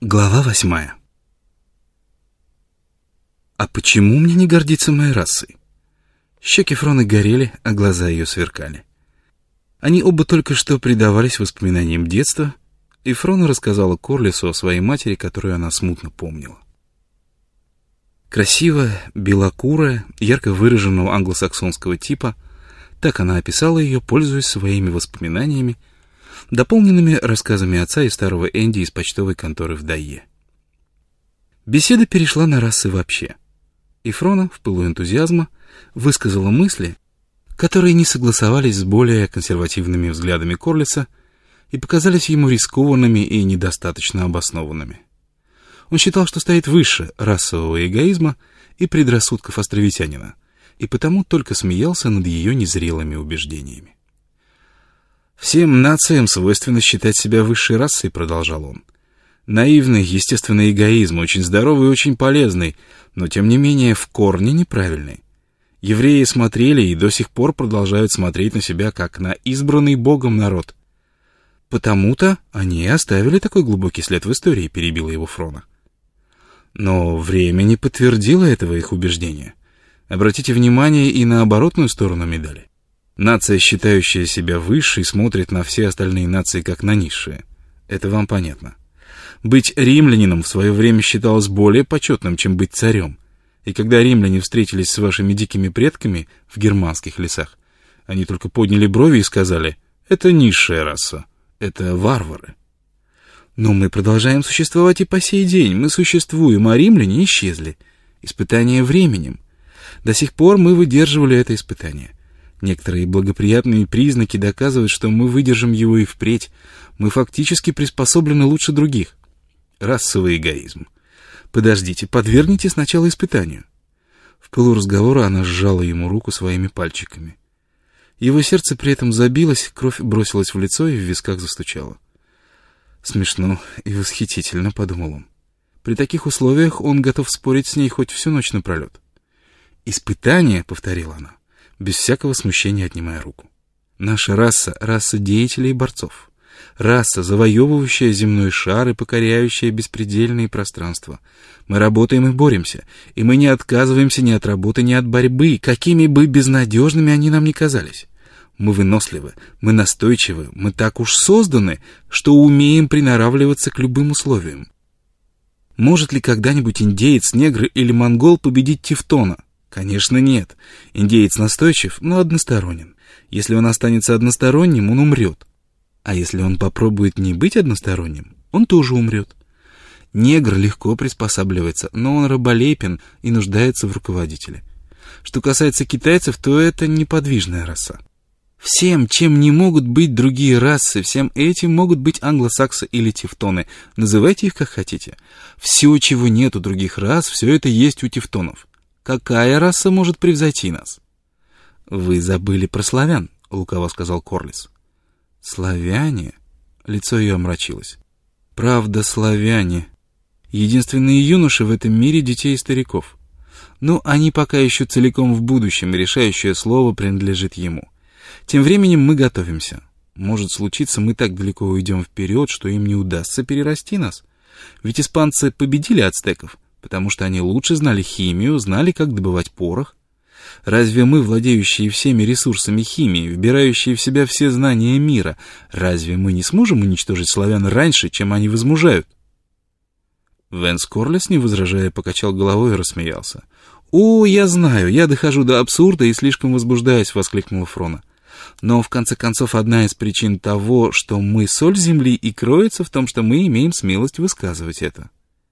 Глава 8. А почему мне не гордиться моей расой? Щеки Фроны горели, а глаза ее сверкали. Они оба только что предавались воспоминаниям детства, и Фрона рассказала Корлису о своей матери, которую она смутно помнила. Красивая, белокурая, ярко выраженного англосаксонского типа, так она описала ее, пользуясь своими воспоминаниями, дополненными рассказами отца и старого Энди из почтовой конторы в Дайе. Беседа перешла на расы вообще, и Фрона в пылу энтузиазма высказала мысли, которые не согласовались с более консервативными взглядами Корлиса и показались ему рискованными и недостаточно обоснованными. Он считал, что стоит выше расового эгоизма и предрассудков островитянина, и потому только смеялся над ее незрелыми убеждениями. «Всем нациям свойственно считать себя высшей расой», — продолжал он. «Наивный, естественный эгоизм, очень здоровый и очень полезный, но, тем не менее, в корне неправильный. Евреи смотрели и до сих пор продолжают смотреть на себя, как на избранный Богом народ. Потому-то они и оставили такой глубокий след в истории», — перебила его Фрона. Но время не подтвердило этого их убеждения. Обратите внимание и на оборотную сторону медали. Нация, считающая себя высшей, смотрит на все остальные нации как на низшие. Это вам понятно. Быть римлянином в свое время считалось более почетным, чем быть царем. И когда римляне встретились с вашими дикими предками в германских лесах, они только подняли брови и сказали: «Это низшая раса, это варвары». Но мы продолжаем существовать и по сей день. Мы существуем, а римляне исчезли. Испытание временем. До сих пор мы выдерживали это испытание. Некоторые благоприятные признаки доказывают, что мы выдержим его и впредь. Мы фактически приспособлены лучше других. Расовый эгоизм. Подождите, подвергните сначала испытанию. В пылу разговора она сжала ему руку своими пальчиками. Его сердце при этом забилось, кровь бросилась в лицо и в висках застучала. «Смешно и восхитительно», — подумал он. При таких условиях он готов спорить с ней хоть всю ночь напролет. «Испытание», — повторила она, без всякого смущения отнимая руку. «Наша раса — раса деятелей и борцов. Раса, завоевывающая земной шар и покоряющая беспредельные пространства. Мы работаем и боремся, и мы не отказываемся ни от работы, ни от борьбы, какими бы безнадежными они нам ни казались. Мы выносливы, мы настойчивы, мы так уж созданы, что умеем приноравливаться к любым условиям. Может ли когда-нибудь индеец, негр или монгол победить тевтона? Конечно, нет. Индеец настойчив, но односторонен. Если он останется односторонним, он умрет. А если он попробует не быть односторонним, он тоже умрет. Негр легко приспосабливается, но он раболепен и нуждается в руководителе. Что касается китайцев, то это неподвижная раса. Всем, чем не могут быть другие расы, всем этим могут быть англосаксы или тевтоны. Называйте их как хотите. Все, чего нет у других рас, все это есть у тевтонов. Какая раса может превзойти нас? «Вы забыли про славян», — лукаво сказал Корлис. «Славяне?» — лицо ее омрачилось. «Правда, славяне. Единственные юноши в этом мире детей и стариков. Но они пока еще целиком в будущем, и решающее слово принадлежит ему. Тем временем мы готовимся. Может случиться, мы так далеко уйдем вперед, что им не удастся перерасти нас. Ведь испанцы победили ацтеков, потому что они лучше знали химию, знали, как добывать порох. Разве мы, владеющие всеми ресурсами химии, вбирающие в себя все знания мира, разве мы не сможем уничтожить славян раньше, чем они возмужают?» Венс Корлис, не возражая, покачал головой и рассмеялся. «О, я знаю, я дохожу до абсурда и слишком возбуждаюсь», — воскликнула Фрона. «Но, в конце концов, одна из причин того, что мы соль земли, и кроется в том, что мы имеем смелость высказывать это».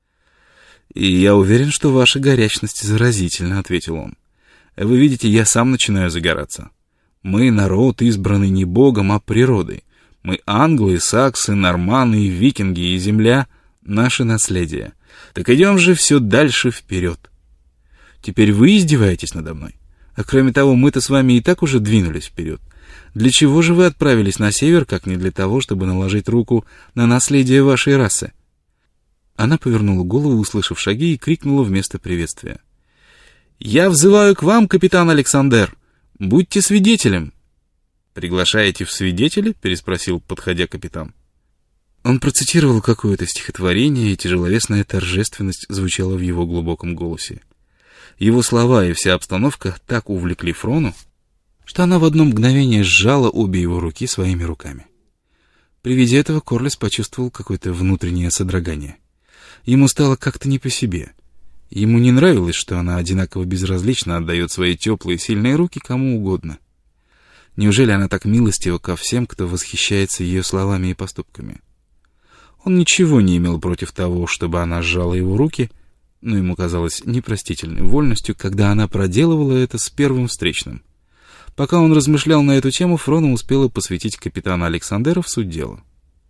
«И я уверен, что ваша горячность заразительна», — ответил он. «Вы видите, я сам начинаю загораться. Мы народ, избранный не Богом, а природой. Мы англы, саксы, норманы, викинги, и земля — наше наследие. Так идем же все дальше вперед. Теперь вы издеваетесь надо мной. А кроме того, мы-то с вами и так уже двинулись вперед. Для чего же вы отправились на север, как не для того, чтобы наложить руку на наследие вашей расы?» Она повернула голову, услышав шаги, и крикнула вместо приветствия: «Я взываю к вам, капитан Александр! Будьте свидетелем!» «Приглашаете в свидетели?» — переспросил, подходя капитан. Он процитировал какое-то стихотворение, и тяжеловесная торжественность звучала в его глубоком голосе. Его слова и вся обстановка так увлекли Фрону, что она в одно мгновение сжала обе его руки своими руками. При виде этого Корлис почувствовал какое-то внутреннее содрогание. Ему стало как-то не по себе. Ему не нравилось, что она одинаково безразлично отдает свои теплые сильные руки кому угодно. Неужели она так милостива ко всем, кто восхищается ее словами и поступками? Он ничего не имел против того, чтобы она сжала его руки, но ему казалось непростительной вольностью, когда она проделывала это с первым встречным. Пока он размышлял на эту тему, Фрона успела посвятить капитана Александера в суть дела.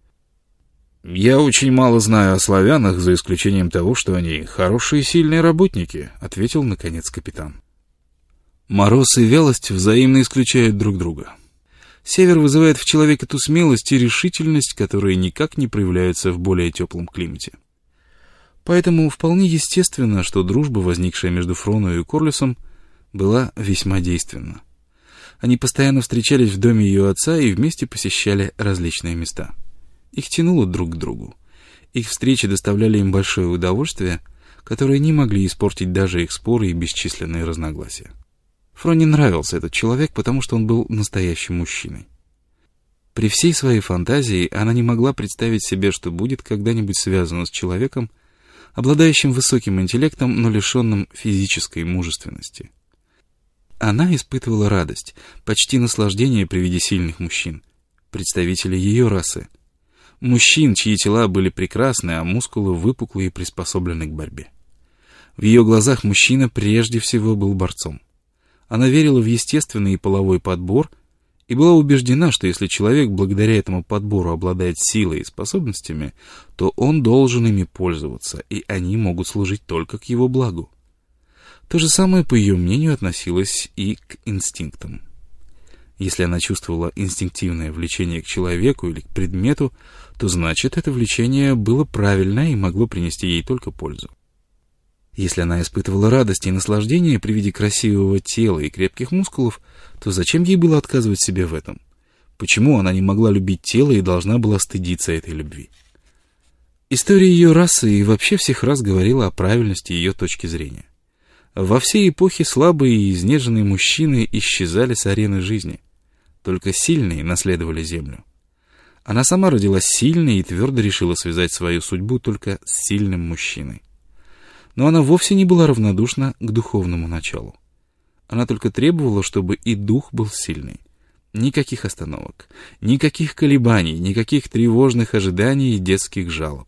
«Я очень мало знаю о славянах, за исключением того, что они хорошие и сильные работники», — ответил, наконец, капитан. «Мороз и вялость взаимно исключают друг друга. Север вызывает в человеке ту смелость и решительность, которые никак не проявляются в более теплом климате. Поэтому вполне естественно, что дружба, возникшая между Фроной и Корлисом, была весьма действенна. Они постоянно встречались в доме ее отца и вместе посещали различные места. Их тянуло друг к другу. Их встречи доставляли им большое удовольствие, которое не могли испортить даже их споры и бесчисленные разногласия. Фроне нравился этот человек, потому что он был настоящим мужчиной. При всей своей фантазии она не могла представить себе, что будет когда-нибудь связана с человеком, обладающим высоким интеллектом, но лишенным физической мужественности. Она испытывала радость, почти наслаждение при виде сильных мужчин, представителей ее расы. Мужчин, чьи тела были прекрасны, а мускулы выпуклые и приспособлены к борьбе. В ее глазах мужчина прежде всего был борцом. Она верила в естественный и половой подбор и была убеждена, что если человек благодаря этому подбору обладает силой и способностями, то он должен ими пользоваться, и они могут служить только к его благу. То же самое, по ее мнению, относилось и к инстинктам. Если она чувствовала инстинктивное влечение к человеку или к предмету, то значит, это влечение было правильное и могло принести ей только пользу. Если она испытывала радость и наслаждение при виде красивого тела и крепких мускулов, то зачем ей было отказывать себе в этом? Почему она не могла любить тело и должна была стыдиться этой любви? История ее расы и вообще всех рас говорила о правильности ее точки зрения. Во всей эпохе слабые и изнеженные мужчины исчезали с арены жизни. Только сильные наследовали землю. Она сама родилась сильной и твердо решила связать свою судьбу только с сильным мужчиной. Но она вовсе не была равнодушна к духовному началу. Она только требовала, чтобы и дух был сильный. Никаких остановок, никаких колебаний, никаких тревожных ожиданий и детских жалоб.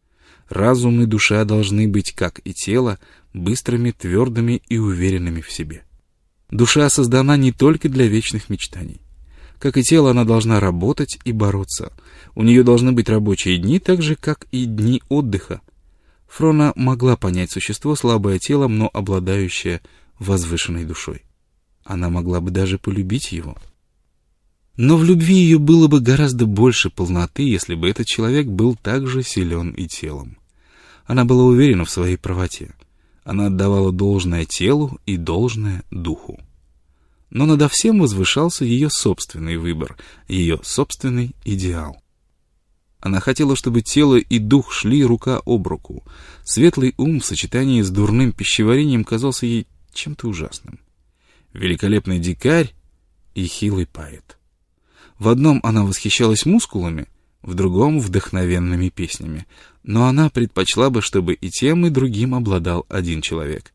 Разум и душа должны быть, как и тело, быстрыми, твердыми и уверенными в себе. Душа создана не только для вечных мечтаний. Как и тело, она должна работать и бороться. У нее должны быть рабочие дни, так же, как и дни отдыха. Фрона могла понять существо, слабое телом, но обладающее возвышенной душой. Она могла бы даже полюбить его. Но в любви ее было бы гораздо больше полноты, если бы этот человек был также силен и телом. Она была уверена в своей правоте. Она отдавала должное телу и должное духу. Но надо всем возвышался ее собственный выбор, ее собственный идеал. Она хотела, чтобы тело и дух шли рука об руку. Светлый ум в сочетании с дурным пищеварением казался ей чем-то ужасным. Великолепный дикарь и хилый поэт. В одном она восхищалась мускулами, в другом — вдохновенными песнями. Но она предпочла бы, чтобы и тем, и другим обладал один человек.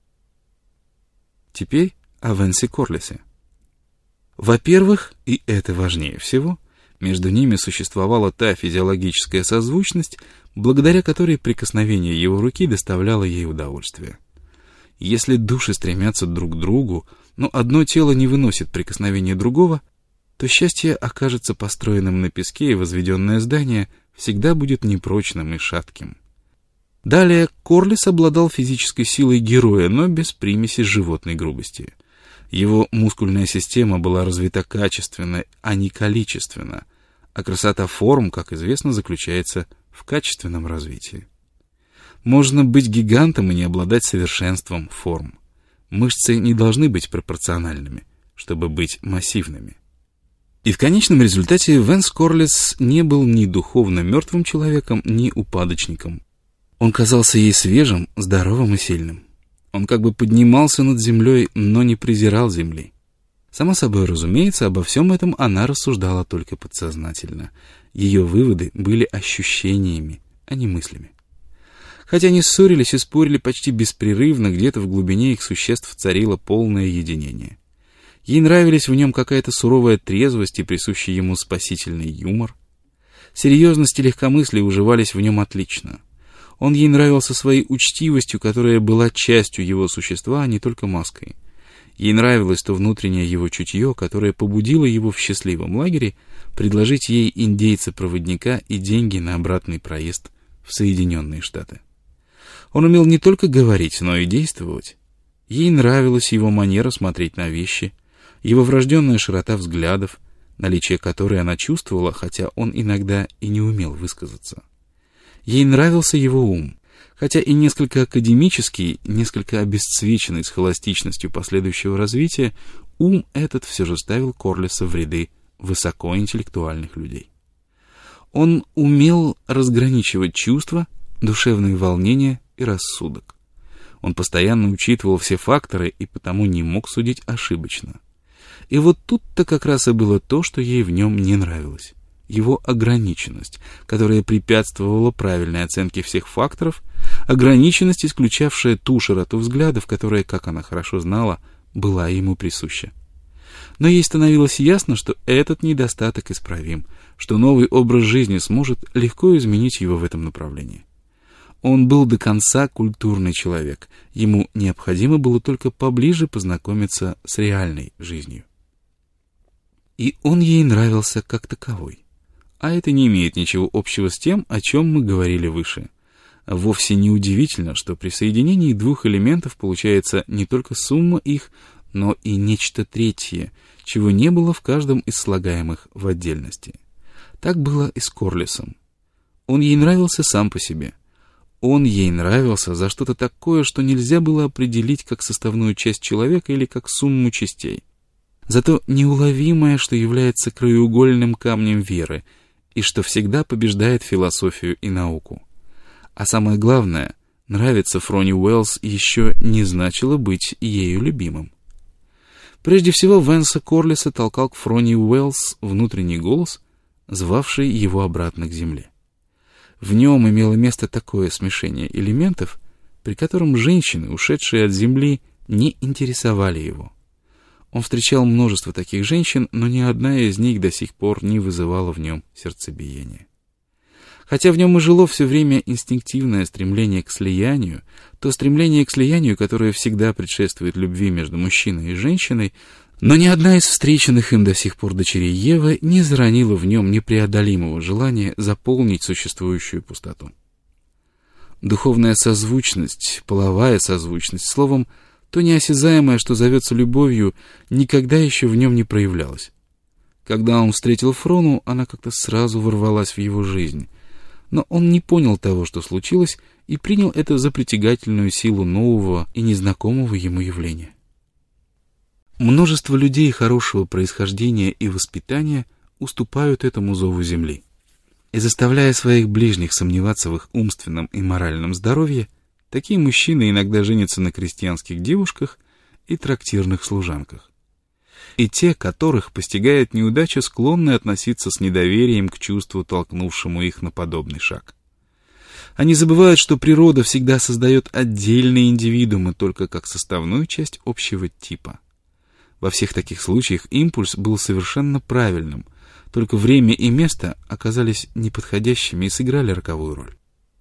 Теперь о Венсе Корлисе. Во-первых, и это важнее всего, между ними существовала та физиологическая созвучность, благодаря которой прикосновение его руки доставляло ей удовольствие. Если души стремятся друг к другу, но одно тело не выносит прикосновения другого, то счастье окажется построенным на песке, и возведенное здание всегда будет непрочным и шатким. Далее, Корлис обладал физической силой героя, но без примеси животной грубости. Его мускульная система была развита качественно, а не количественно, а красота форм, как известно, заключается в качественном развитии. Можно быть гигантом и не обладать совершенством форм. Мышцы не должны быть пропорциональными, чтобы быть массивными. И в конечном результате Венс Корлес не был ни духовно мертвым человеком, ни упадочником. Он казался ей свежим, здоровым и сильным. Он как бы поднимался над землей, но не презирал земли. Само собой разумеется, обо всем этом она рассуждала только подсознательно. Ее выводы были ощущениями, а не мыслями. Хотя они ссорились и спорили почти беспрерывно, где-то в глубине их существ царило полное единение. Ей нравились в нем какая-то суровая трезвость и присущий ему спасительный юмор. Серьезность и легкомыслие уживались в нем отлично. Он ей нравился своей учтивостью, которая была частью его существа, а не только маской. Ей нравилось то внутреннее его чутье, которое побудило его в счастливом лагере предложить ей индейца-проводника и деньги на обратный проезд в Соединенные Штаты. Он умел не только говорить, но и действовать. Ей нравилась его манера смотреть на вещи, его врожденная широта взглядов, наличие которой она чувствовала, хотя он иногда и не умел высказаться. Ей нравился его ум, хотя и несколько академический, несколько обесцвеченный схоластичностью последующего развития, ум этот все же ставил Корлеса в ряды высокоинтеллектуальных людей. Он умел разграничивать чувства, душевные волнения и рассудок. Он постоянно учитывал все факторы и потому не мог судить ошибочно. И вот тут-то как раз и было то, что ей в нем не нравилось. Его ограниченность, которая препятствовала правильной оценке всех факторов, ограниченность, исключавшая ту широту взглядов, которая, как она хорошо знала, была ему присуща. Но ей становилось ясно, что этот недостаток исправим, что новый образ жизни сможет легко изменить его в этом направлении. Он был до конца культурный человек, ему необходимо было только поближе познакомиться с реальной жизнью. И он ей нравился как таковой. А это не имеет ничего общего с тем, о чем мы говорили выше. Вовсе не удивительно, что при соединении двух элементов получается не только сумма их, но и нечто третье, чего не было в каждом из слагаемых в отдельности. Так было и с Корлесом. Он ей нравился сам по себе. Он ей нравился за что-то такое, что нельзя было определить как составную часть человека или как сумму частей. Зато неуловимое, что является краеугольным камнем веры, и что всегда побеждает философию и науку. А самое главное, нравиться Фрони Уэллс еще не значило быть ею любимым. Прежде всего, Венса Корлеса толкал к Фрони Уэллс внутренний голос, звавший его обратно к земле. В нем имело место такое смешение элементов, при котором женщины, ушедшие от земли, не интересовали его. Он встречал множество таких женщин, но ни одна из них до сих пор не вызывала в нем сердцебиения. Хотя в нем и жило все время инстинктивное стремление к слиянию, то стремление к слиянию, которое всегда предшествует любви между мужчиной и женщиной, но ни одна из встреченных им до сих пор дочерей Евы не заронила в нем непреодолимого желания заполнить существующую пустоту. Духовная созвучность, половая созвучность, словом, то неосязаемое, что зовется любовью, никогда еще в нем не проявлялось. Когда он встретил Фрону, она как-то сразу ворвалась в его жизнь, но он не понял того, что случилось, и принял это за притягательную силу нового и незнакомого ему явления. Множество людей хорошего происхождения и воспитания уступают этому зову земли. И заставляя своих ближних сомневаться в их умственном и моральном здоровье, такие мужчины иногда женятся на крестьянских девушках и трактирных служанках. И те, которых постигает неудача, склонны относиться с недоверием к чувству, толкнувшему их на подобный шаг. Они забывают, что природа всегда создает отдельные индивидуумы только как составную часть общего типа. Во всех таких случаях импульс был совершенно правильным, только время и место оказались неподходящими и сыграли роковую роль.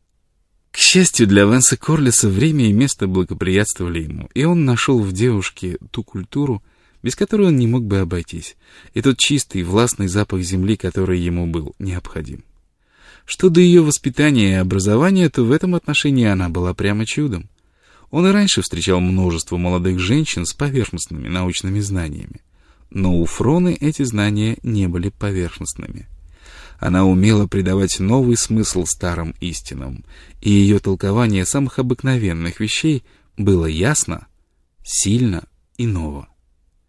К счастью для Венса Корлеса, время и место благоприятствовали ему, и он нашел в девушке ту культуру, без которой он не мог бы обойтись, и тот чистый, властный запах земли, который ему был необходим. Что до ее воспитания и образования, то в этом отношении она была прямо чудом. Он и раньше встречал множество молодых женщин с поверхностными научными знаниями, но у Фроны эти знания не были поверхностными. Она умела придавать новый смысл старым истинам, и ее толкование самых обыкновенных вещей было ясно, сильно и ново.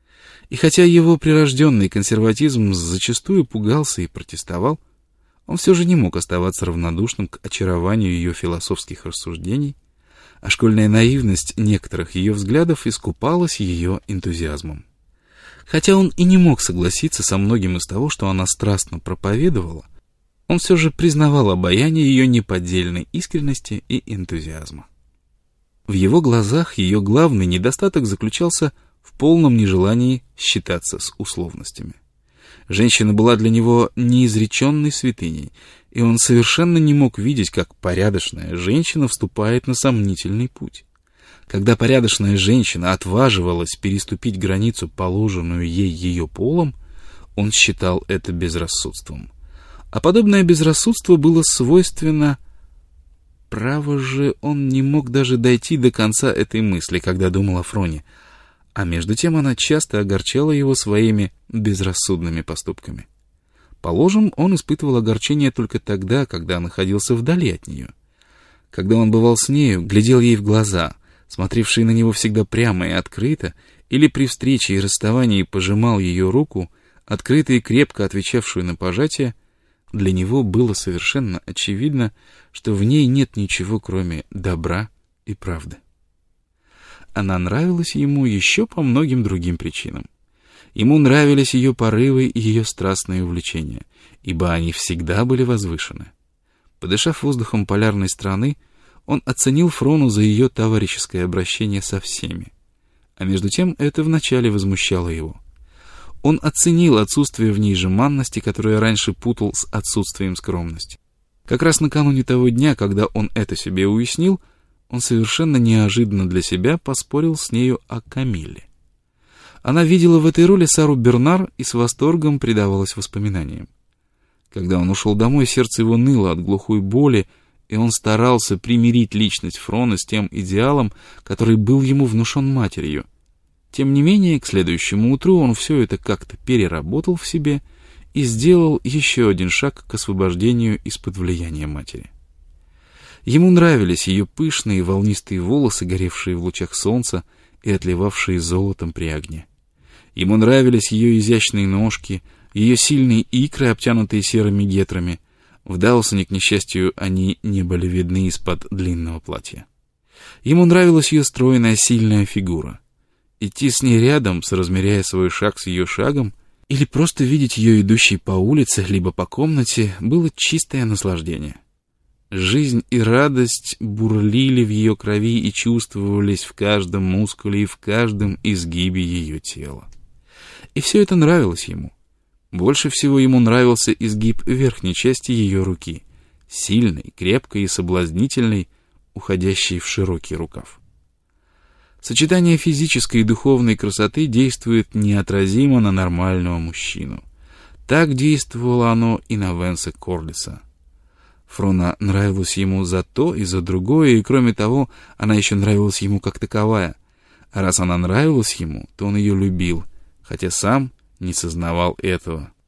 И хотя его прирожденный консерватизм зачастую пугался и протестовал, он все же не мог оставаться равнодушным к очарованию ее философских рассуждений, а школьная наивность некоторых ее взглядов искупалась ее энтузиазмом. Хотя он и не мог согласиться со многим из того, что она страстно проповедовала, он все же признавал обаяние ее неподдельной искренности и энтузиазма. В его глазах ее главный недостаток заключался в полном нежелании считаться с условностями. Женщина была для него неизреченной святыней, и он совершенно не мог видеть, как порядочная женщина вступает на сомнительный путь. Когда порядочная женщина отваживалась переступить границу, положенную ей ее полом, он считал это безрассудством. А подобное безрассудство было свойственно... Право же, он не мог даже дойти до конца этой мысли, когда думал о Фроне, а между тем она часто огорчала его своими безрассудными поступками. Положим, он испытывал огорчение только тогда, когда находился вдали от нее. Когда он бывал с нею, глядел ей в глаза, смотревшие на него всегда прямо и открыто, или при встрече и расставании пожимал ее руку, открыто и крепко отвечавшую на пожатие, для него было совершенно очевидно, что в ней нет ничего, кроме добра и правды. Она нравилась ему еще по многим другим причинам. Ему нравились ее порывы и ее страстные увлечения, ибо они всегда были возвышены. Подышав воздухом полярной страны, он оценил Фрону за ее товарищеское обращение со всеми. А между тем это вначале возмущало его. Он оценил отсутствие в ней жеманности, которое раньше путал с отсутствием скромности. Как раз накануне того дня, когда он это себе уяснил, он совершенно неожиданно для себя поспорил с нею о Камилле. Она видела в этой роли Сару Бернар и с восторгом предавалась воспоминаниям. Когда он ушел домой, сердце его ныло от глухой боли, и он старался примирить личность Фрона с тем идеалом, который был ему внушен матерью. Тем не менее, к следующему утру он все это как-то переработал в себе и сделал еще один шаг к освобождению из-под влияния матери. Ему нравились ее пышные волнистые волосы, горевшие в лучах солнца и отливавшие золотом при огне. Ему нравились ее изящные ножки, ее сильные икры, обтянутые серыми гетрами. В Даусоне, к несчастью, они не были видны из-под длинного платья. Ему нравилась ее стройная, сильная фигура. Идти с ней рядом, соразмеряя свой шаг с ее шагом, или просто видеть ее идущей по улице, либо по комнате, было чистое наслаждение. Жизнь и радость бурлили в ее крови и чувствовались в каждом мускуле и в каждом изгибе ее тела. И все это нравилось ему. Больше всего ему нравился изгиб верхней части ее руки, сильной, крепкой и соблазнительной, уходящей в широкий рукав. Сочетание физической и духовной красоты действует неотразимо на нормального мужчину. Так действовало оно и на Венса Корлиса. Фрона нравилась ему за то и за другое, и кроме того, она еще нравилась ему как таковая. А раз она нравилась ему, то он ее любил, хотя сам не сознавал этого.